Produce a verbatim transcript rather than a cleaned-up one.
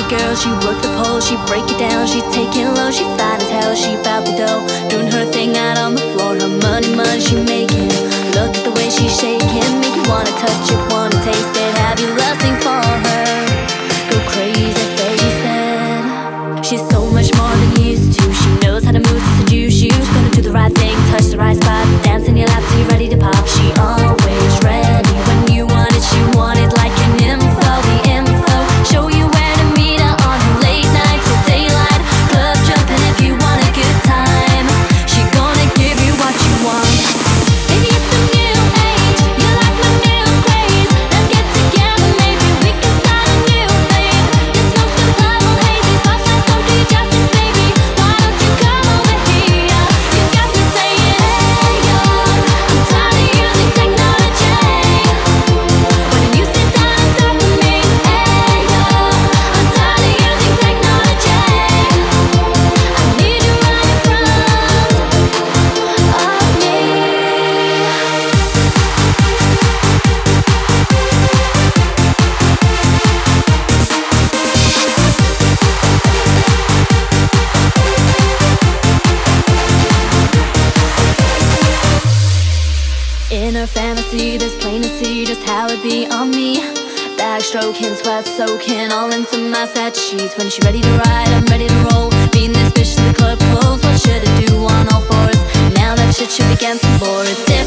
it girl, she work the pole, she break it down, she take it low, she fine as hell, she bout the dough, doing her thing out on the floor, her money, money she making. Look at the way she shaking, make you wanna touch it, wanna taste it, have you lusting for her? Go crazy, face it. She's so much more than used to. She knows how to move to seduce you. Gonna do the right thing, touch the right spot, dance in your lap till you're ready to pop. She always ready when you want it, she want it like an info, the info. Show you where to meet her on her late night till daylight. Club jumping if you want a good time. She gonna give you what you want. Maybe it's a new age, you like my new craze. Let's get together, maybe we can start a new phase. Your smoke's gonna bubble hazy, spotlights don't do you justice, baby. Why don't you come over here? You got me saying, hey yo, I'm tired of using technology. When you sit down and talk to me, hey yo, I'm tired of using technology. I need you right in front of me. In her fantasy, there's plain to see just how it be on me. Backstroking, sweat soaking all into my set sheets. When she ready to ride, I'm ready to roll. Being this bitch to the club clothes, what should I do on all fours? Now that shit should be against the board.